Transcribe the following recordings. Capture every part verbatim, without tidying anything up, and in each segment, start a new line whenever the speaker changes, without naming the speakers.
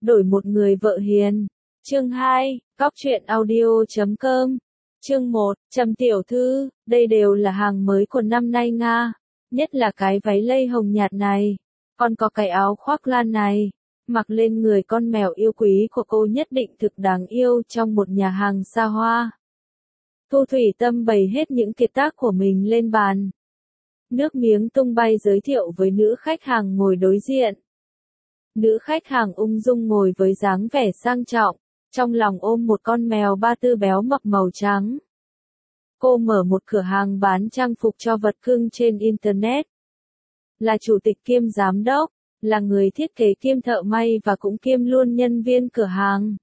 đổi một người vợ hiền. Chương hai, Cóc truyện audio chấm com. Chương một, Trầm tiểu thư, đây đều là hàng mới của năm nay Nga, nhất là cái váy lây hồng nhạt này, còn có cái áo khoác lan này, mặc lên người con mèo yêu quý của cô nhất định thực đáng yêu trong một nhà hàng xa hoa. Thu Thủy Tâm bày hết những kiệt tác của mình lên bàn. Nước miếng tung bay giới thiệu với nữ khách hàng ngồi đối diện. Nữ khách hàng ung dung ngồi với dáng vẻ sang trọng, trong lòng ôm một con mèo ba tư béo mập màu trắng. Cô mở một cửa hàng bán trang phục cho vật cưng trên Internet. Là chủ tịch kiêm giám đốc, là người thiết kế kiêm thợ may và cũng kiêm luôn nhân viên cửa hàng.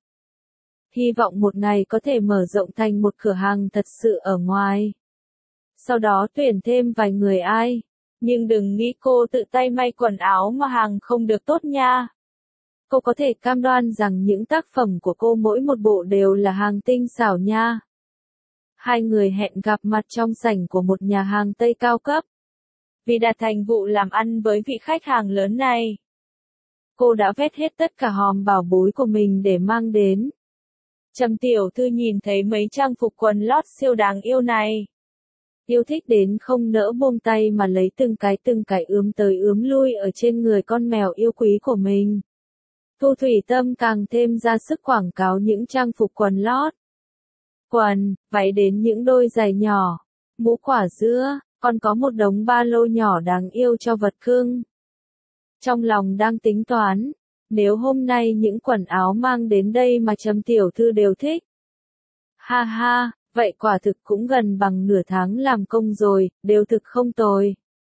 Hy vọng một ngày có thể mở rộng thành một cửa hàng thật sự ở ngoài. Sau đó tuyển thêm vài người ai. Nhưng đừng nghĩ cô tự tay may quần áo mà hàng không được tốt nha. Cô có thể cam đoan rằng những tác phẩm của cô mỗi một bộ đều là hàng tinh xảo nha. Hai người hẹn gặp mặt trong sảnh của một nhà hàng Tây cao cấp. Vì đạt thành vụ làm ăn với vị khách hàng lớn này, cô đã vét hết tất cả hòm bảo bối của mình để mang đến. Trầm tiểu thư nhìn thấy mấy trang phục quần lót siêu đáng yêu này. Yêu thích đến không nỡ buông tay mà lấy từng cái từng cái ướm tới ướm lui ở trên người con mèo yêu quý của mình. Thu Thủy Tâm càng thêm ra sức quảng cáo những trang phục quần lót, quần, váy đến những đôi giày nhỏ, mũ quả dứa, còn có một đống ba lô nhỏ đáng yêu cho vật cưng. Trong lòng đang tính toán, nếu hôm nay những quần áo mang đến đây mà Trầm tiểu thư đều thích. Ha ha, vậy quả thực cũng gần bằng nửa tháng làm công rồi, đều thực không tồi.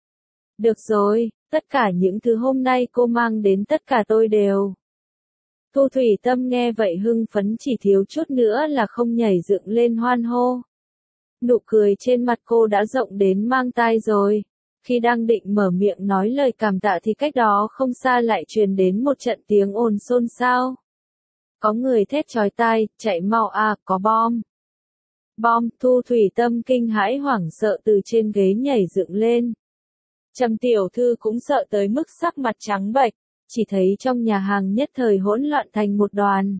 Được rồi, tất cả những thứ hôm nay cô mang đến tất cả tôi đều. Thu Thủy Tâm nghe vậy hưng phấn chỉ thiếu chút nữa là không nhảy dựng lên hoan hô. Nụ cười trên mặt cô đã rộng đến mang tai rồi. Khi đang định mở miệng nói lời cảm tạ thì cách đó không xa lại truyền đến một trận tiếng ồn xôn xao. Có người thét chói tai, chạy mau à, có bom. Bom, Thu Thủy Tâm kinh hãi hoảng sợ từ trên ghế nhảy dựng lên. Trầm tiểu thư cũng sợ tới mức sắc mặt trắng bệch, chỉ thấy trong nhà hàng nhất thời hỗn loạn thành một đoàn.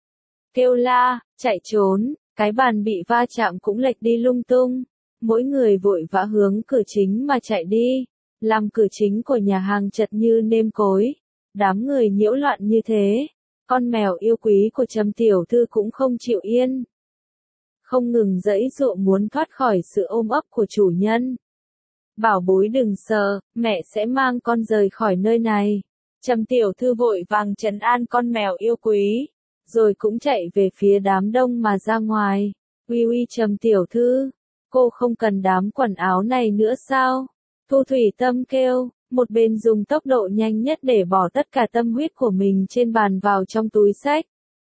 Kêu la, chạy trốn, cái bàn bị va chạm cũng lệch đi lung tung. Mỗi người vội vã hướng cửa chính mà chạy đi, làm cửa chính của nhà hàng chật như nêm cối. Đám người nhiễu loạn như thế, con mèo yêu quý của Trầm tiểu thư cũng không chịu yên. Không ngừng giãy giụa muốn thoát khỏi sự ôm ấp của chủ nhân. Bảo bối đừng sợ, mẹ sẽ mang con rời khỏi nơi này. Trầm tiểu thư vội vàng trấn an con mèo yêu quý, rồi cũng chạy về phía đám đông mà ra ngoài. Uy uy Trầm tiểu thư, cô không cần đám quần áo này nữa sao? Thu Thủy Tâm kêu, một bên dùng tốc độ nhanh nhất để bỏ tất cả tâm huyết của mình trên bàn vào trong túi xách.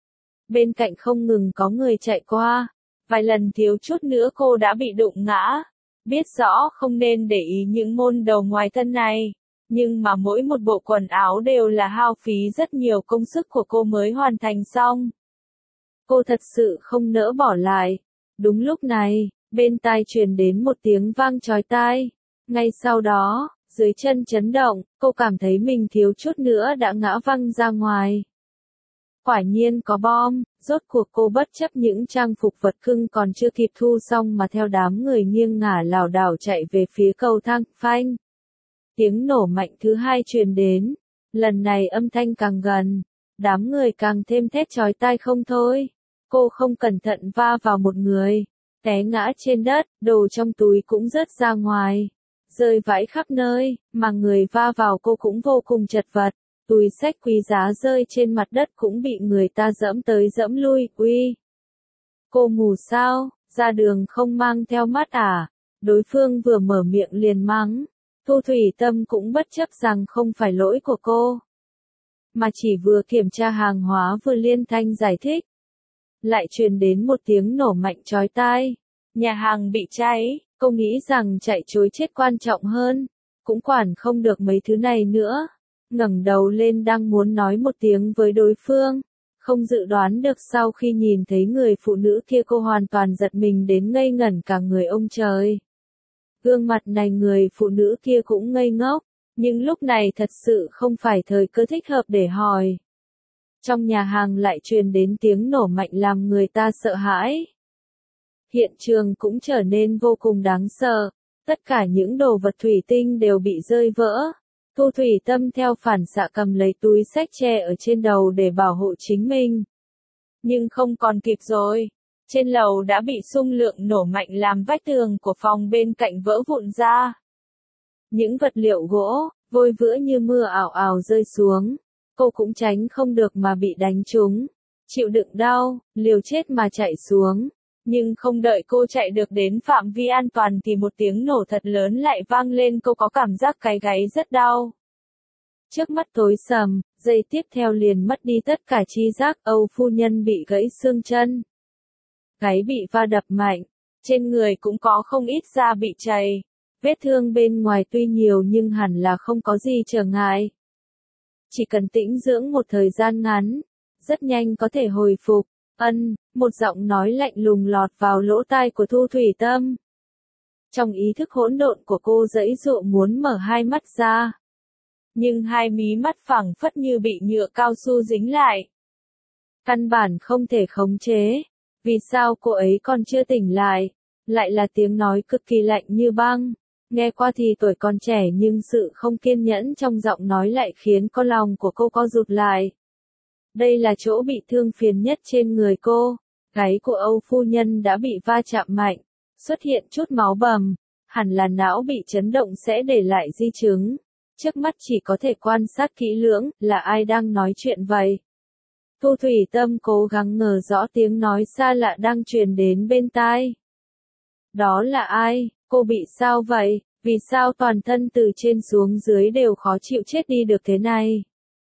Bên cạnh không ngừng có người chạy qua, vài lần thiếu chút nữa cô đã bị đụng ngã. Biết rõ không nên để ý những môn đầu ngoài thân này, nhưng mà mỗi một bộ quần áo đều là hao phí rất nhiều công sức của cô mới hoàn thành xong. Cô thật sự không nỡ bỏ lại. Đúng lúc này, bên tai truyền đến một tiếng vang chói tai. Ngay sau đó, dưới chân chấn động, cô cảm thấy mình thiếu chút nữa đã ngã văng ra ngoài. Quả nhiên có bom, rốt cuộc cô bất chấp những trang phục vật cưng còn chưa kịp thu xong mà theo đám người nghiêng ngả lảo đảo chạy về phía cầu thang, phanh. Tiếng nổ mạnh thứ hai truyền đến, lần này âm thanh càng gần, đám người càng thêm thét chói tai không thôi. Cô không cẩn thận va vào một người, té ngã trên đất, đồ trong túi cũng rớt ra ngoài, rơi vãi khắp nơi, mà người va vào cô cũng vô cùng chật vật. Túi xách quý giá rơi trên mặt đất cũng bị người ta dẫm tới dẫm lui, uy. Cô mù sao, ra đường không mang theo mắt à? Đối phương vừa mở miệng liền mắng. Thu Thủy Tâm cũng bất chấp rằng không phải lỗi của cô, mà chỉ vừa kiểm tra hàng hóa vừa liên thanh giải thích. Lại truyền đến một tiếng nổ mạnh chói tai. Nhà hàng bị cháy, cô nghĩ rằng chạy trối chết quan trọng hơn, cũng quản không được mấy thứ này nữa. Ngẩng đầu lên đang muốn nói một tiếng với đối phương, không dự đoán được sau khi nhìn thấy người phụ nữ kia cô hoàn toàn giật mình đến ngây ngẩn cả người ông trời. Gương mặt này người phụ nữ kia cũng ngây ngốc, nhưng lúc này thật sự không phải thời cơ thích hợp để hỏi. Trong nhà hàng lại truyền đến tiếng nổ mạnh làm người ta sợ hãi. Hiện trường cũng trở nên vô cùng đáng sợ. Tất cả những đồ vật thủy tinh đều bị rơi vỡ. Thu Thủy Tâm theo phản xạ cầm lấy túi xách che ở trên đầu để bảo hộ chính mình. Nhưng không còn kịp rồi. Trên lầu đã bị xung lượng nổ mạnh làm vách tường của phòng bên cạnh vỡ vụn ra. Những vật liệu gỗ, vôi vữa như mưa ảo ảo rơi xuống. Cô cũng tránh không được mà bị đánh trúng. Chịu đựng đau, liều chết mà chạy xuống. Nhưng không đợi cô chạy được đến phạm vi an toàn thì một tiếng nổ thật lớn lại vang lên, cô có cảm giác cái gáy rất đau. Trước mắt tối sầm, giây tiếp theo liền mất đi tất cả tri giác. Âu phu nhân bị gãy xương chân. Gáy bị va đập mạnh, trên người cũng có không ít da bị chảy. Vết thương bên ngoài tuy nhiều nhưng hẳn là không có gì trở ngại. Chỉ cần tĩnh dưỡng một thời gian ngắn, rất nhanh có thể hồi phục. Ân, một giọng nói lạnh lùng lọt vào lỗ tai của Thu Thủy Tâm. Trong ý thức hỗn độn của cô giãy giụa muốn mở hai mắt ra. Nhưng hai mí mắt phẳng phất như bị nhựa cao su dính lại. Căn bản không thể khống chế. Vì sao cô ấy còn chưa tỉnh lại? Lại là tiếng nói cực kỳ lạnh như băng. Nghe qua thì tuổi còn trẻ nhưng sự không kiên nhẫn trong giọng nói lại khiến con lòng của cô co rụt lại. Đây là chỗ bị thương phiền nhất trên người cô. Gáy của Âu phu nhân đã bị va chạm mạnh, xuất hiện chút máu bầm. Hẳn là não bị chấn động sẽ để lại di chứng. Trước mắt chỉ có thể quan sát kỹ lưỡng, là ai đang nói chuyện vậy? Thu Thủy Tâm cố gắng ngờ rõ tiếng nói xa lạ đang truyền đến bên tai. Đó là ai? Cô bị sao vậy? Vì sao toàn thân từ trên xuống dưới đều khó chịu chết đi được thế này?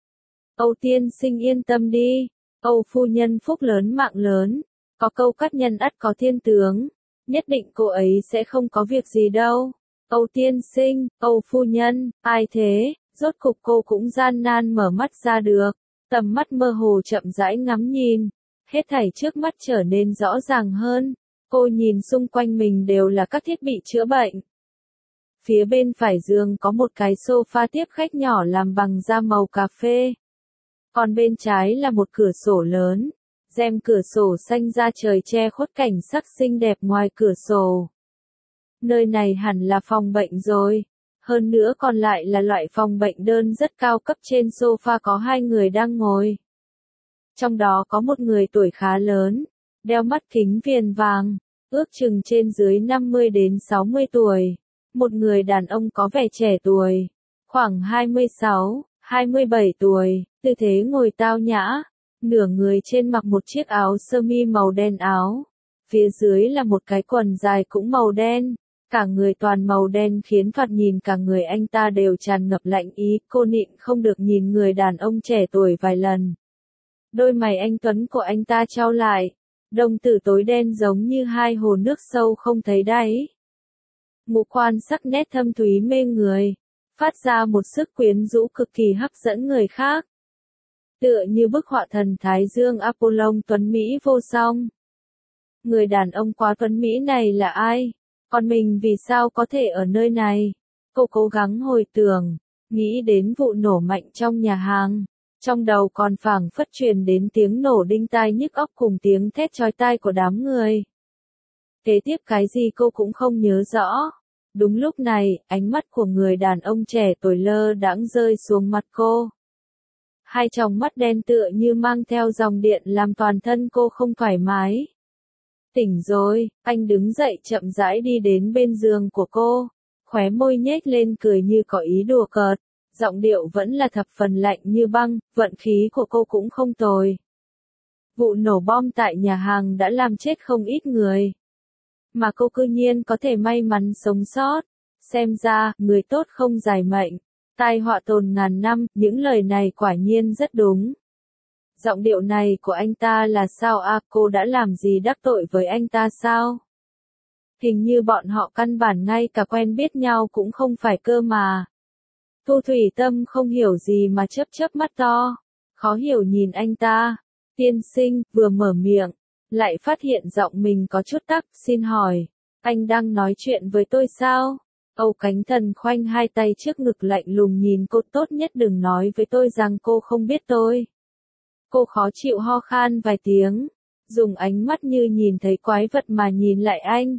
Âu tiên sinh yên tâm đi. Âu phu nhân phúc lớn mạng lớn. Có câu cắt nhân ắt có thiên tướng. Nhất định cô ấy sẽ không có việc gì đâu. Âu tiên sinh, Âu phu nhân, ai thế? Rốt cục cô cũng gian nan mở mắt ra được. Tầm mắt mơ hồ chậm rãi ngắm nhìn. Hết thảy trước mắt trở nên rõ ràng hơn. Cô nhìn xung quanh mình đều là các thiết bị chữa bệnh. Phía bên phải giường có một cái sofa tiếp khách nhỏ làm bằng da màu cà phê. Còn bên trái là một cửa sổ lớn. Rèm cửa sổ xanh da trời che khuất cảnh sắc xinh đẹp ngoài cửa sổ. Nơi này hẳn là phòng bệnh rồi. Hơn nữa còn lại là loại phòng bệnh đơn rất cao cấp, trên sofa có hai người đang ngồi. Trong đó có một người tuổi khá lớn, đeo mắt kính viền vàng, ước chừng trên dưới năm mươi đến sáu mươi tuổi. Một người đàn ông có vẻ trẻ tuổi, khoảng hai mươi sáu, hai mươi bảy tuổi, tư thế ngồi tao nhã. Nửa người trên mặc một chiếc áo sơ mi màu đen áo. Phía dưới là một cái quần dài cũng màu đen. Cả người toàn màu đen khiến thoạt nhìn cả người anh ta đều tràn ngập lạnh ý. Cô nhịn không được nhìn người đàn ông trẻ tuổi vài lần. Đôi mày anh tuấn của anh ta chau lại. Đồng tử tối đen giống như hai hồ nước sâu không thấy đáy. Ngũ quan sắc nét thâm thúy mê người. Phát ra một sức quyến rũ cực kỳ hấp dẫn người khác. Tựa như bức họa thần Thái Dương Apollon tuấn Mỹ vô song. Người đàn ông quá tuấn Mỹ này là ai? Còn mình vì sao có thể ở nơi này? Cô cố gắng hồi tưởng, nghĩ đến vụ nổ mạnh trong nhà hàng. Trong đầu còn phảng phất truyền đến tiếng nổ đinh tai nhức óc cùng tiếng thét chói tai của đám người. Kế tiếp cái gì cô cũng không nhớ rõ. Đúng lúc này, ánh mắt của người đàn ông trẻ tuổi lơ đãng rơi xuống mặt cô. Hai tròng mắt đen tựa như mang theo dòng điện làm toàn thân cô không thoải mái. Tỉnh rồi, anh đứng dậy chậm rãi đi đến bên giường của cô. Khóe môi nhếch lên cười như có ý đùa cợt. Giọng điệu vẫn là thập phần lạnh như băng, vận khí của cô cũng không tồi. Vụ nổ bom tại nhà hàng đã làm chết không ít người. Mà cô cư nhiên có thể may mắn sống sót. Xem ra, người tốt không dài mệnh. Tai họa tồn ngàn năm, những lời này quả nhiên rất đúng. Giọng điệu này của anh ta là sao à, cô đã làm gì đắc tội với anh ta sao? Hình như bọn họ căn bản ngay cả quen biết nhau cũng không phải cơ mà. Thu Thủy Tâm không hiểu gì mà chớp chớp mắt to, khó hiểu nhìn anh ta. Tiên sinh, vừa mở miệng, lại phát hiện giọng mình có chút tắc, xin hỏi, anh đang nói chuyện với tôi sao? Âu Cánh Thần khoanh hai tay trước ngực lạnh lùng nhìn cô, tốt nhất đừng nói với tôi rằng cô không biết tôi. Cô khó chịu ho khan vài tiếng, dùng ánh mắt như nhìn thấy quái vật mà nhìn lại anh.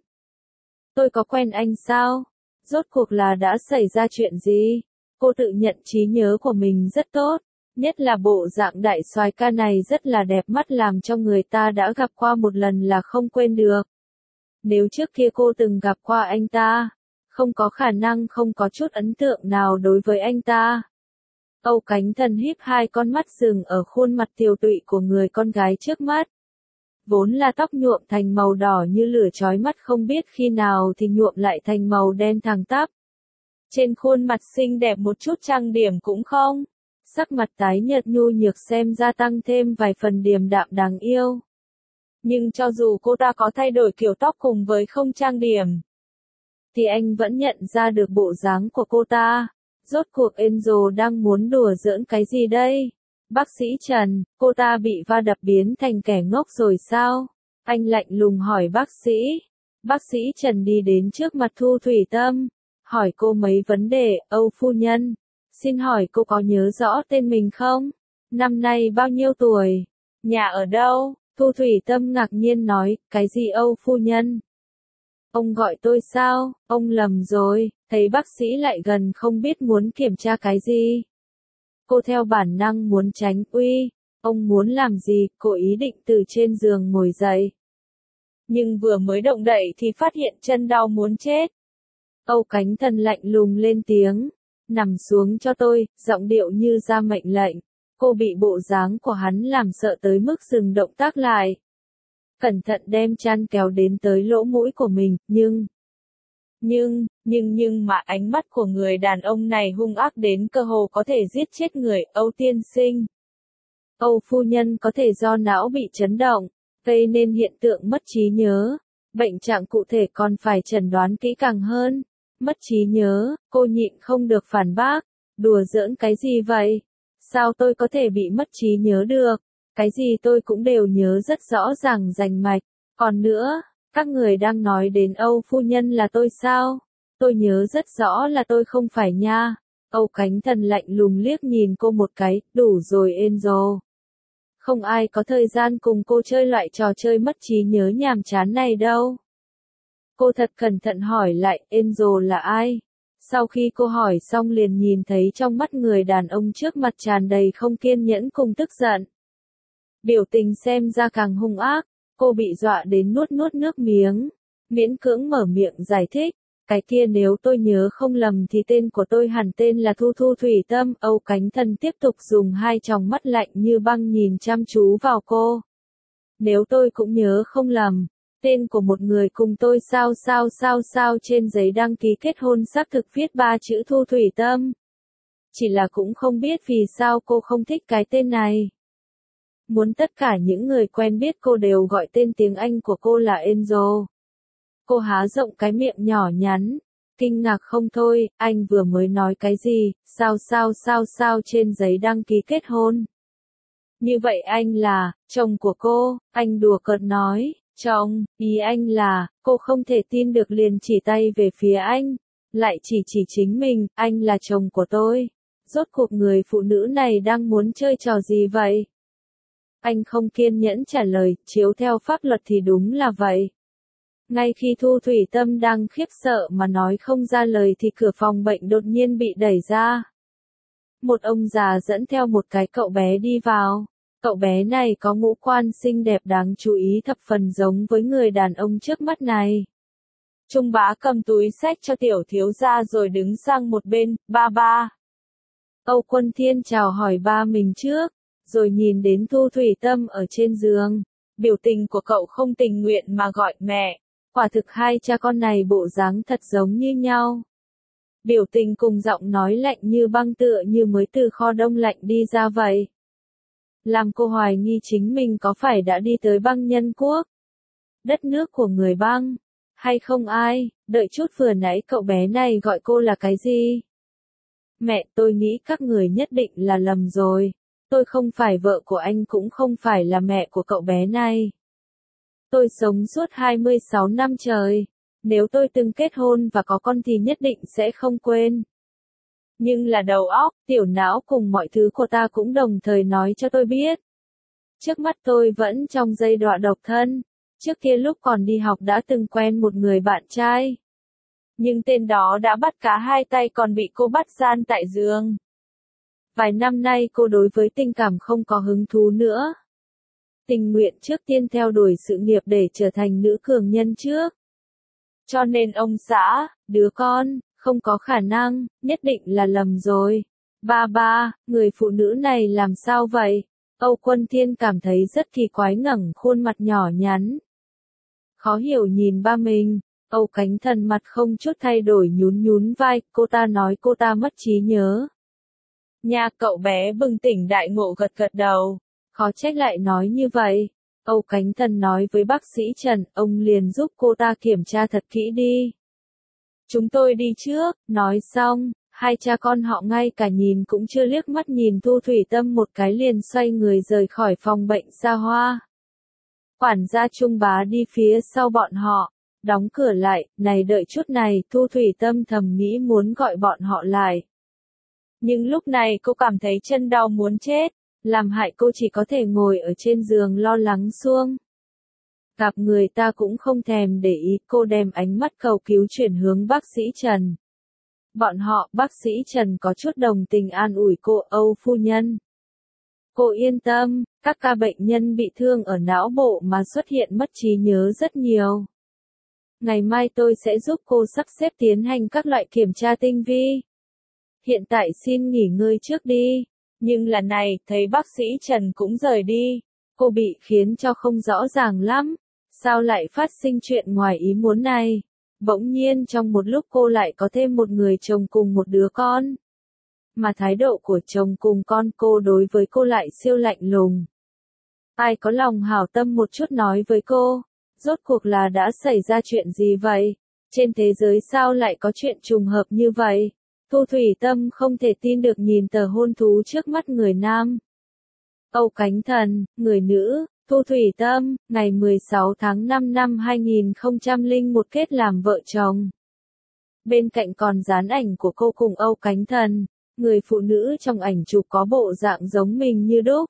Tôi có quen anh sao? Rốt cuộc là đã xảy ra chuyện gì? Cô tự nhận trí nhớ của mình rất tốt, nhất là bộ dạng đại soái ca này rất là đẹp mắt làm cho người ta đã gặp qua một lần là không quên được. Nếu trước kia cô từng gặp qua anh ta, không có khả năng không có chút ấn tượng nào đối với anh ta. Âu Cánh Thần híp hai con mắt dừng ở khuôn mặt tiều tụy của người con gái trước mắt. Vốn là tóc nhuộm thành màu đỏ như lửa chói mắt không biết khi nào thì nhuộm lại thành màu đen thẳng tắp. Trên khuôn mặt xinh đẹp một chút trang điểm cũng không. Sắc mặt tái nhợt nhu nhược xem ra tăng thêm vài phần điềm đạm đáng yêu. Nhưng cho dù cô ta có thay đổi kiểu tóc cùng với không trang điểm, thì anh vẫn nhận ra được bộ dáng của cô ta. Rốt cuộc Angel đang muốn đùa giỡn cái gì đây? Bác sĩ Trần, cô ta bị va đập biến thành kẻ ngốc rồi sao? Anh lạnh lùng hỏi bác sĩ. Bác sĩ Trần đi đến trước mặt Thu Thủy Tâm, hỏi cô mấy vấn đề. Âu phu nhân, xin hỏi cô có nhớ rõ tên mình không? Năm nay bao nhiêu tuổi? Nhà ở đâu? Thu Thủy Tâm ngạc nhiên nói, cái gì Âu phu nhân? Ông gọi tôi sao? Ông lầm rồi, thấy bác sĩ lại gần không biết muốn kiểm tra cái gì. Cô theo bản năng muốn tránh. Uy, ông muốn làm gì? Cô ý định từ trên giường ngồi dậy. Nhưng vừa mới động đậy thì phát hiện chân đau muốn chết. Âu Cánh Thần lạnh lùng lên tiếng, nằm xuống cho tôi, giọng điệu như ra mệnh lệnh. Cô bị bộ dáng của hắn làm sợ tới mức dừng động tác lại. Cẩn thận đem chăn kéo đến tới lỗ mũi của mình, nhưng... Nhưng, nhưng nhưng mà ánh mắt của người đàn ông này hung ác đến cơ hồ có thể giết chết người. Âu tiên sinh, Âu phu nhân có thể do não bị chấn động, gây nên hiện tượng mất trí nhớ. Bệnh trạng cụ thể còn phải chẩn đoán kỹ càng hơn. Mất trí nhớ, cô nhịn không được phản bác. Đùa giỡn cái gì vậy? Sao tôi có thể bị mất trí nhớ được? Cái gì tôi cũng đều nhớ rất rõ ràng rành mạch. Còn nữa, các người đang nói đến Âu phu nhân là tôi sao? Tôi nhớ rất rõ là tôi không phải nha. Âu Cánh Thần lạnh lùng liếc nhìn cô một cái, đủ rồi Angel. Không ai có thời gian cùng cô chơi loại trò chơi mất trí nhớ nhàm chán này đâu. Cô thật cẩn thận hỏi lại, Angel là ai? Sau khi cô hỏi xong liền nhìn thấy trong mắt người đàn ông trước mặt tràn đầy không kiên nhẫn cùng tức giận. Biểu tình xem ra càng hung ác, cô bị dọa đến nuốt nuốt nước miếng, miễn cưỡng mở miệng giải thích. Cái kia nếu tôi nhớ không lầm thì tên của tôi hẳn tên là Thu Thu Thủy Tâm. Âu Cánh Thần tiếp tục dùng hai tròng mắt lạnh như băng nhìn chăm chú vào cô. Nếu tôi cũng nhớ không lầm, tên của một người cùng tôi sao sao sao sao trên giấy đăng ký kết hôn xác thực viết ba chữ Thu Thủy Tâm. Chỉ là cũng không biết vì sao cô không thích cái tên này. Muốn tất cả những người quen biết cô đều gọi tên tiếng Anh của cô là Angel. Cô há rộng cái miệng nhỏ nhắn, kinh ngạc không thôi. Anh vừa mới nói cái gì? Sao sao sao sao trên giấy đăng ký kết hôn? Như vậy anh là chồng của cô? Anh đùa cợt nói. Chồng? Ý anh là, cô không thể tin được liền chỉ tay về phía anh, lại chỉ chỉ chính mình. Anh là chồng của tôi. Rốt cuộc người phụ nữ này đang muốn chơi trò gì vậy? Anh không kiên nhẫn trả lời, chiếu theo pháp luật thì đúng là vậy. Ngay khi Thu Thủy Tâm đang khiếp sợ mà nói không ra lời thì cửa phòng bệnh đột nhiên bị đẩy ra. Một ông già dẫn theo một cái cậu bé đi vào. Cậu bé này có ngũ quan xinh đẹp đáng chú ý thập phần giống với người đàn ông trước mắt này. Trung Bá cầm túi xách cho tiểu thiếu gia rồi đứng sang một bên. Ba ba. Âu Quân Thiên chào hỏi ba mình trước, rồi nhìn đến Thu Thủy Tâm ở trên giường. Biểu tình của cậu không tình nguyện mà gọi mẹ. Quả thực hai cha con này bộ dáng thật giống như nhau. Biểu tình cùng giọng nói lạnh như băng tựa như mới từ kho đông lạnh đi ra vậy. Làm cô hoài nghi chính mình có phải đã đi tới băng nhân quốc, đất nước của người băng, hay không ai. Đợi chút, vừa nãy cậu bé này gọi cô là cái gì? Mẹ, tôi nghĩ các người nhất định là lầm rồi. Tôi không phải vợ của anh cũng không phải là mẹ của cậu bé này. Tôi sống suốt hai mươi sáu năm trời. Nếu tôi từng kết hôn và có con thì nhất định sẽ không quên. Nhưng là đầu óc, tiểu não cùng mọi thứ của ta cũng đồng thời nói cho tôi biết. Trước mắt tôi vẫn trong giai đoạn độc thân. Trước kia lúc còn đi học đã từng quen một người bạn trai. Nhưng tên đó đã bắt cả hai tay còn bị cô bắt gian tại giường. Vài năm nay cô đối với tình cảm không có hứng thú nữa. Tình nguyện trước tiên theo đuổi sự nghiệp để trở thành nữ cường nhân trước. Cho nên ông xã, đứa con, không có khả năng, nhất định là lầm rồi. Ba ba, người phụ nữ này làm sao vậy? Âu Quân Thiên cảm thấy rất kỳ quái ngẩng khuôn mặt nhỏ nhắn. Khó hiểu nhìn ba mình, Âu Cánh Thần mặt không chút thay đổi nhún nhún vai, cô ta nói cô ta mất trí nhớ. Nhà cậu bé bừng tỉnh đại ngộ gật gật đầu, khó trách lại nói như vậy. Âu Cánh Thần nói với bác sĩ Trần, ông liền giúp cô ta kiểm tra thật kỹ đi. Chúng tôi đi trước, nói xong, hai cha con họ ngay cả nhìn cũng chưa liếc mắt nhìn Thu Thủy Tâm một cái liền xoay người rời khỏi phòng bệnh Sa Hoa. Quản gia Trung Bá đi phía sau bọn họ, đóng cửa lại, này đợi chút này, Thu Thủy Tâm thầm nghĩ muốn gọi bọn họ lại. Nhưng lúc này cô cảm thấy chân đau muốn chết, làm hại cô chỉ có thể ngồi ở trên giường lo lắng suông. Gặp người ta cũng không thèm để ý, cô đem ánh mắt cầu cứu chuyển hướng bác sĩ Trần. Bọn họ, bác sĩ Trần có chút đồng tình an ủi cô, Âu phu nhân. Cô yên tâm, các ca bệnh nhân bị thương ở não bộ mà xuất hiện mất trí nhớ rất nhiều. Ngày mai tôi sẽ giúp cô sắp xếp tiến hành các loại kiểm tra tinh vi. Hiện tại xin nghỉ ngơi trước đi. Nhưng lần này, thấy bác sĩ Trần cũng rời đi. Cô bị khiến cho không rõ ràng lắm. Sao lại phát sinh chuyện ngoài ý muốn này? Bỗng nhiên trong một lúc cô lại có thêm một người chồng cùng một đứa con. Mà thái độ của chồng cùng con cô đối với cô lại siêu lạnh lùng. Ai có lòng hảo tâm một chút nói với cô, rốt cuộc là đã xảy ra chuyện gì vậy? Trên thế giới sao lại có chuyện trùng hợp như vậy? Thu Thủy Tâm không thể tin được nhìn tờ hôn thú trước mắt người nam. Âu Cánh Thần, người nữ, Thu Thủy Tâm, ngày mười sáu tháng năm năm hai nghìn không trăm lẻ một kết làm vợ chồng. Bên cạnh còn dán ảnh của cô cùng Âu Cánh Thần, người phụ nữ trong ảnh chụp có bộ dạng giống mình như đúc.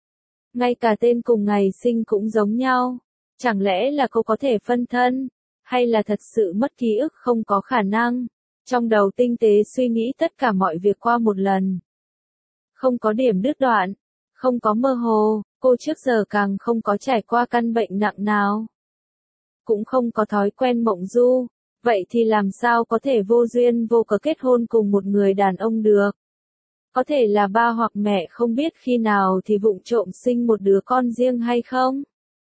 Ngay cả tên cùng ngày sinh cũng giống nhau. Chẳng lẽ là cô có thể phân thân, hay là thật sự mất ký ức không có khả năng? Trong đầu tinh tế suy nghĩ tất cả mọi việc qua một lần. Không có điểm đứt đoạn, không có mơ hồ, cô trước giờ càng không có trải qua căn bệnh nặng nào. Cũng không có thói quen mộng du, vậy thì làm sao có thể vô duyên vô cớ kết hôn cùng một người đàn ông được? Có thể là ba hoặc mẹ không biết khi nào thì vụng trộm sinh một đứa con riêng hay không?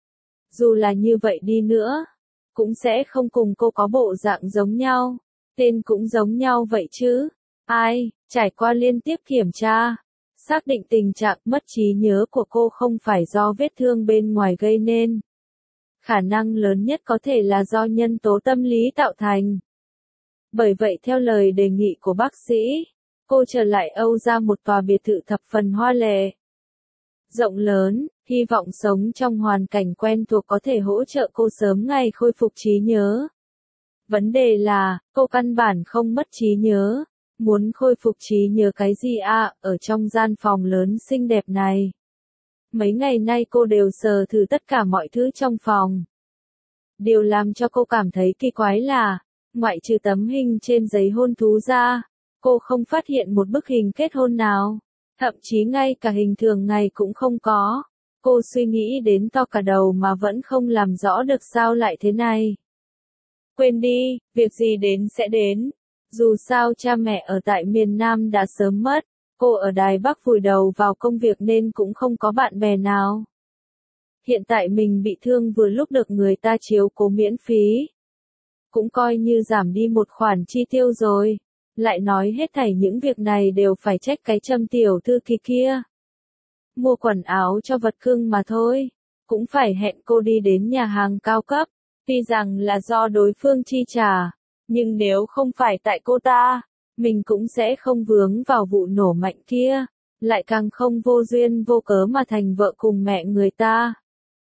Dù là như vậy đi nữa, cũng sẽ không cùng cô có bộ dạng giống nhau, tên cũng giống nhau vậy chứ. Ai, trải qua liên tiếp kiểm tra, xác định tình trạng mất trí nhớ của cô không phải do vết thương bên ngoài gây nên. Khả năng lớn nhất có thể là do nhân tố tâm lý tạo thành. Bởi vậy theo lời đề nghị của bác sĩ, cô trở lại Âu ra một tòa biệt thự thập phần hoa lệ. Rộng lớn, hy vọng sống trong hoàn cảnh quen thuộc có thể hỗ trợ cô sớm ngày khôi phục trí nhớ. Vấn đề là, cô căn bản không mất trí nhớ. Muốn khôi phục trí nhớ cái gì à, ở trong gian phòng lớn xinh đẹp này. Mấy ngày nay cô đều sờ thử tất cả mọi thứ trong phòng. Điều làm cho cô cảm thấy kỳ quái là, ngoại trừ tấm hình trên giấy hôn thú ra, cô không phát hiện một bức hình kết hôn nào. Thậm chí ngay cả hình thường ngày cũng không có. Cô suy nghĩ đến to cả đầu mà vẫn không làm rõ được sao lại thế này. Quên đi, việc gì đến sẽ đến. Dù sao cha mẹ ở tại miền Nam đã sớm mất, cô ở Đài Bắc vùi đầu vào công việc nên cũng không có bạn bè nào. Hiện tại mình bị thương vừa lúc được người ta chiếu cố miễn phí. Cũng coi như giảm đi một khoản chi tiêu rồi. Lại nói hết thảy những việc này đều phải trách cái Trâm tiểu thư kỳ kia. Mua quần áo cho vật cưng mà thôi. Cũng phải hẹn cô đi đến nhà hàng cao cấp. Tuy rằng là do đối phương chi trả. Nhưng nếu không phải tại cô ta, mình cũng sẽ không vướng vào vụ nổ mạnh kia. Lại càng không vô duyên vô cớ mà thành vợ cùng mẹ người ta.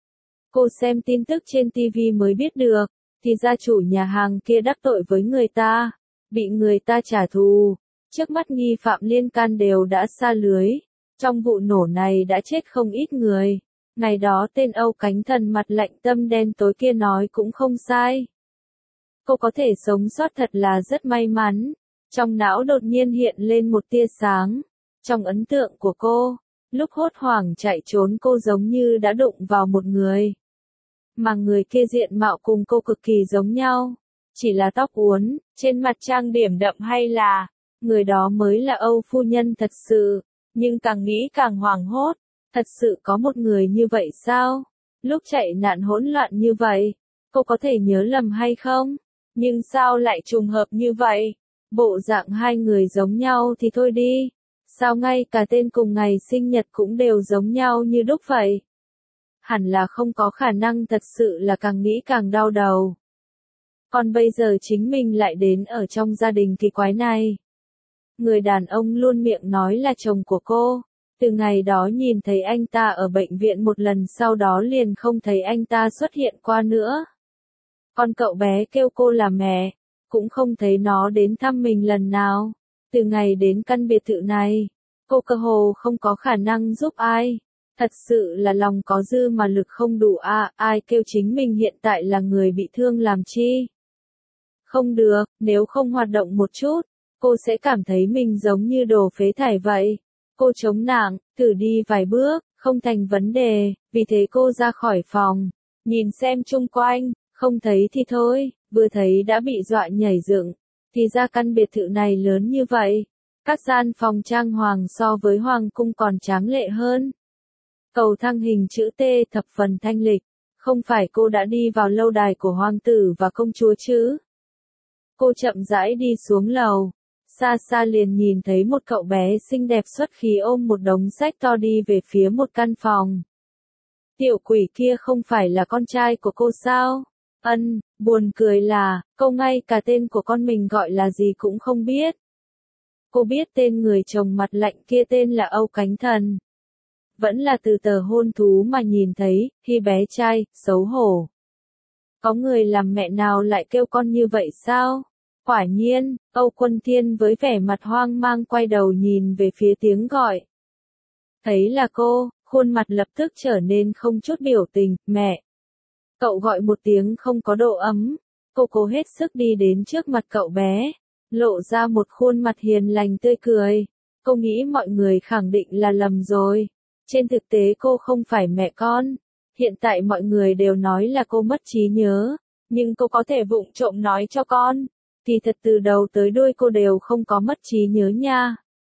Cô xem tin tức trên ti vi mới biết được. Thì gia chủ nhà hàng kia đắc tội với người ta. Bị người ta trả thù, trước mắt nghi phạm liên can đều đã sa lưới, trong vụ nổ này đã chết không ít người, Ngày đó tên Âu Cánh Thần mặt lạnh tâm đen tối kia nói cũng không sai. Cô có thể sống sót thật là rất may mắn. Trong não đột nhiên hiện lên một tia sáng. Trong ấn tượng của cô, lúc hốt hoảng chạy trốn cô giống như đã đụng vào một người. Mà người kia diện mạo cùng cô cực kỳ giống nhau. Chỉ là tóc uốn, trên mặt trang điểm đậm hay là, người đó mới là Âu phu nhân thật sự. Nhưng càng nghĩ càng hoảng hốt. Thật sự có một người như vậy sao? Lúc chạy nạn hỗn loạn như vậy, cô có thể nhớ lầm hay không? Nhưng sao lại trùng hợp như vậy? Bộ dạng hai người giống nhau thì thôi đi. Sao ngay cả tên cùng ngày sinh nhật cũng đều giống nhau như đúc vậy? Hẳn là không có khả năng, thật sự là càng nghĩ càng đau đầu. Còn bây giờ chính mình lại đến ở trong gia đình kỳ quái này. Người đàn ông luôn miệng nói là chồng của cô. Từ ngày đó nhìn thấy anh ta ở bệnh viện một lần, sau đó liền không thấy anh ta xuất hiện qua nữa. Con cậu bé kêu cô là mẹ, cũng không thấy nó đến thăm mình lần nào. Từ ngày đến căn biệt thự này, cô cơ hồ không có khả năng giúp ai. Thật sự là lòng có dư mà lực không đủ à, ai kêu chính mình hiện tại là người bị thương làm chi. Không được, nếu không hoạt động một chút, cô sẽ cảm thấy mình giống như đồ phế thải vậy. Cô chống nạng, thử đi vài bước, không thành vấn đề, vì thế cô ra khỏi phòng, nhìn xem chung quanh, không thấy thì thôi, vừa thấy đã bị dọa nhảy dựng. Thì ra căn biệt thự này lớn như vậy, các gian phòng trang hoàng so với hoàng cung còn tráng lệ hơn. Cầu thang hình chữ T thập phần thanh lịch, không phải cô đã đi vào lâu đài của hoàng tử và công chúa chứ? Cô chậm rãi đi xuống lầu. Xa xa liền nhìn thấy một cậu bé xinh đẹp xuất khí ôm một đống sách to đi về phía một căn phòng. Tiểu quỷ kia không phải là con trai của cô sao? Ân, buồn cười là, cô ngay cả tên của con mình gọi là gì cũng không biết. Cô biết tên người chồng mặt lạnh kia tên là Âu Cánh Thần. Vẫn là từ tờ hôn thú mà nhìn thấy, khi bé trai, xấu hổ. Có người làm mẹ nào lại kêu con như vậy sao? Quả nhiên, Âu Quân Thiên với vẻ mặt hoang mang quay đầu nhìn về phía tiếng gọi. Thấy là cô, khuôn mặt lập tức trở nên không chút biểu tình, mẹ. Cậu gọi một tiếng không có độ ấm, cô cố hết sức đi đến trước mặt cậu bé, lộ ra một khuôn mặt hiền lành tươi cười. Cô nghĩ mọi người khẳng định là lầm rồi. Trên thực tế cô không phải mẹ con. Hiện tại mọi người đều nói là cô mất trí nhớ, nhưng cô có thể vụng trộm nói cho con. Thì thật từ đầu tới đuôi cô đều không có mất trí nhớ nha.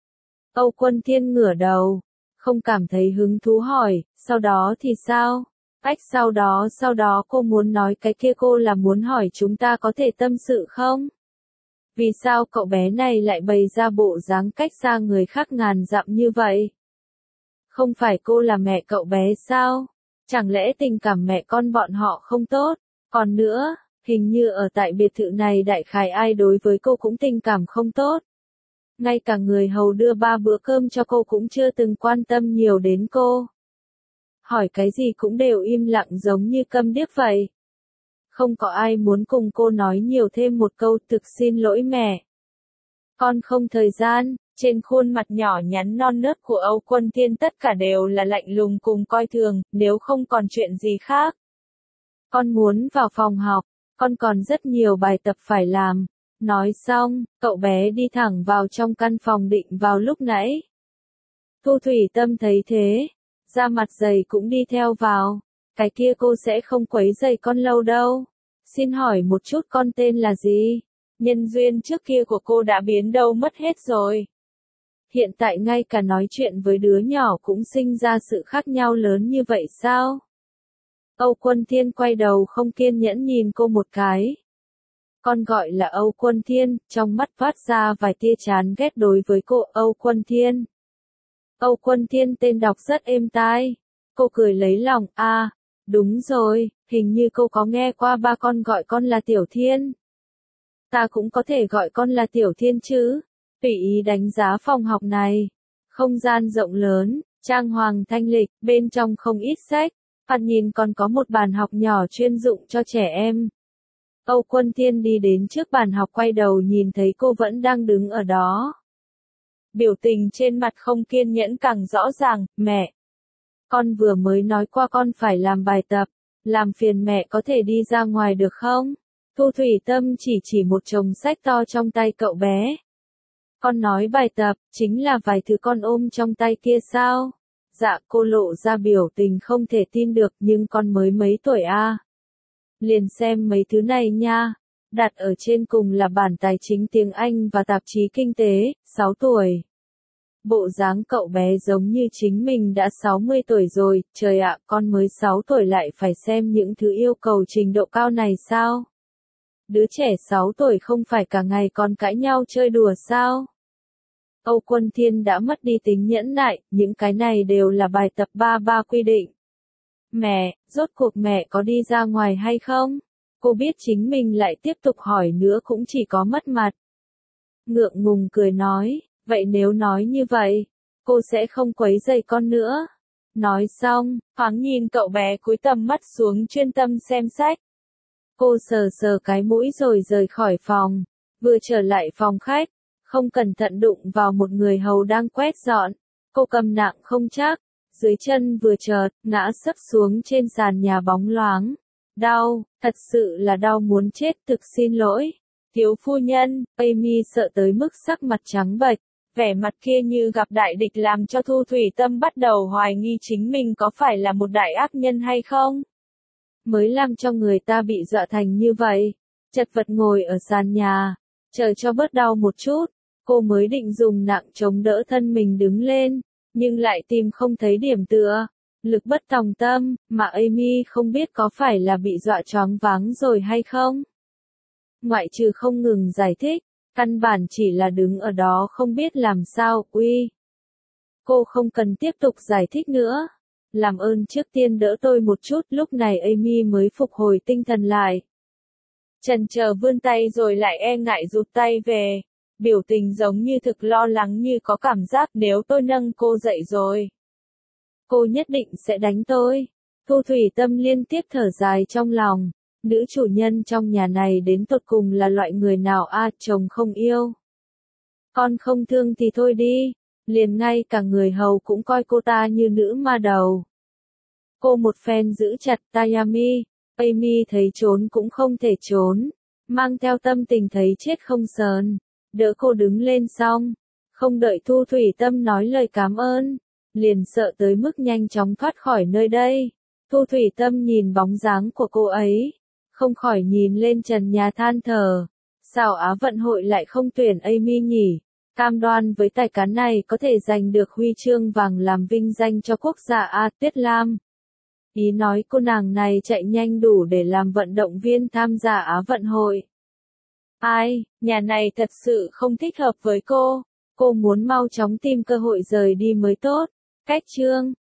Âu Quân Thiên ngửa đầu, không cảm thấy hứng thú hỏi, sau đó thì sao? Cách sau đó sau đó cô muốn nói cái kia, cô là muốn hỏi chúng ta có thể tâm sự không? Vì sao cậu bé này lại bày ra bộ dáng cách xa người khác ngàn dặm như vậy? Không phải cô là mẹ cậu bé sao? Chẳng lẽ tình cảm mẹ con bọn họ không tốt? Còn nữa, hình như ở tại biệt thự này đại khái ai đối với cô cũng tình cảm không tốt. Ngay cả người hầu đưa ba bữa cơm cho cô cũng chưa từng quan tâm nhiều đến cô. Hỏi cái gì cũng đều im lặng giống như câm điếc vậy. Không có ai muốn cùng cô nói nhiều thêm một câu thực xin lỗi mẹ. Con không thời gian. Trên khuôn mặt nhỏ nhắn non nớt của Âu Quân Thiên tất cả đều là lạnh lùng cùng coi thường, nếu không còn chuyện gì khác. Con muốn vào phòng học, con còn rất nhiều bài tập phải làm. Nói xong, cậu bé đi thẳng vào trong căn phòng định vào lúc nãy. Thu Thủy Tâm thấy thế, da mặt dày cũng đi theo vào. Cái kia cô sẽ không quấy rầy con lâu đâu. Xin hỏi một chút con tên là gì? Nhân duyên trước kia của cô đã biến đâu mất hết rồi. Hiện tại ngay cả nói chuyện với đứa nhỏ cũng sinh ra sự khác nhau lớn như vậy sao? Âu Quân Thiên quay đầu không kiên nhẫn nhìn cô một cái. Con gọi là Âu Quân Thiên, trong mắt phát ra vài tia chán ghét đối với cô. Âu Quân Thiên. Âu Quân Thiên tên đọc rất êm tai. Cô cười lấy lòng, à, đúng rồi, hình như cô có nghe qua ba con gọi con là Tiểu Thiên. Ta cũng có thể gọi con là Tiểu Thiên chứ. Tùy ý đánh giá phòng học này. Không gian rộng lớn, trang hoàng thanh lịch, bên trong không ít sách. Thoạt nhìn còn có một bàn học nhỏ chuyên dụng cho trẻ em. Âu Quân Thiên đi đến trước bàn học quay đầu nhìn thấy cô vẫn đang đứng ở đó. Biểu tình trên mặt không kiên nhẫn càng rõ ràng, mẹ. Con vừa mới nói qua con phải làm bài tập, làm phiền mẹ có thể đi ra ngoài được không? Thu Thủy Tâm chỉ chỉ một chồng sách to trong tay cậu bé. Con nói bài tập, chính là vài thứ con ôm trong tay kia sao? Dạ, cô lộ ra biểu tình không thể tin được, nhưng con mới mấy tuổi a? Liền xem mấy thứ này nha. Đặt ở trên cùng là bản tài chính tiếng Anh và tạp chí kinh tế, sáu tuổi. Bộ dáng cậu bé giống như chính mình đã sáu mươi tuổi rồi, trời ạ, con mới sáu tuổi lại phải xem những thứ yêu cầu trình độ cao này sao? Đứa trẻ sáu tuổi không phải cả ngày còn cãi nhau chơi đùa sao? Âu Quân Thiên đã mất đi tính nhẫn nại, những cái này đều là bài tập ba ba quy định. Mẹ, rốt cuộc mẹ có đi ra ngoài hay không? Cô biết chính mình lại tiếp tục hỏi nữa cũng chỉ có mất mặt. Ngượng ngùng cười nói, vậy nếu nói như vậy, cô sẽ không quấy rầy con nữa. Nói xong, thoáng nhìn cậu bé cúi tầm mắt xuống chuyên tâm xem sách. Cô sờ sờ cái mũi rồi rời khỏi phòng, vừa trở lại phòng khách, không cẩn thận đụng vào một người hầu đang quét dọn. Cô cầm nặng không chắc, dưới chân vừa chợt, ngã sấp xuống trên sàn nhà bóng loáng. Đau, thật sự là đau muốn chết, thực xin lỗi. Thiếu phu nhân, Amy sợ tới mức sắc mặt trắng bệch, vẻ mặt kia như gặp đại địch làm cho Thu Thủy Tâm bắt đầu hoài nghi chính mình có phải là một đại ác nhân hay không. Mới làm cho người ta bị dọa thành như vậy, chật vật ngồi ở sàn nhà, chờ cho bớt đau một chút, cô mới định dùng nặng chống đỡ thân mình đứng lên, nhưng lại tìm không thấy điểm tựa. Lực bất tòng tâm, mà Amy không biết có phải là bị dọa choáng váng rồi hay không. Ngoại trừ không ngừng giải thích, căn bản chỉ là đứng ở đó không biết làm sao, uy. Cô không cần tiếp tục giải thích nữa. Làm ơn trước tiên đỡ tôi một chút, lúc này Amy mới phục hồi tinh thần lại. Chần chờ vươn tay rồi lại e ngại rụt tay về, biểu tình giống như thực lo lắng, như có cảm giác nếu tôi nâng cô dậy rồi, cô nhất định sẽ đánh tôi. Thu Thủy Tâm liên tiếp thở dài trong lòng, nữ chủ nhân trong nhà này đến tột cùng là loại người nào a, à, chồng không yêu. Con không thương thì thôi đi, liền ngay cả người hầu cũng coi cô ta như nữ ma đầu. Cô một phen giữ chặt Tayami, Amy thấy trốn cũng không thể trốn, mang theo tâm tình thấy chết không sờn, đỡ cô đứng lên xong, không đợi Thu Thủy Tâm nói lời cảm ơn, liền sợ tới mức nhanh chóng thoát khỏi nơi đây. Thu Thủy Tâm nhìn bóng dáng của cô ấy, không khỏi nhìn lên trần nhà than thở, sao Á vận hội lại không tuyển Amy nhỉ? Cam đoan với tài cán này có thể giành được huy chương vàng làm vinh danh cho quốc gia A. Tuyết Lam. Ý nói cô nàng này chạy nhanh đủ để làm vận động viên tham gia Á vận hội. Ai, nhà này thật sự không thích hợp với cô, cô muốn mau chóng tìm cơ hội rời đi mới tốt. Cách chương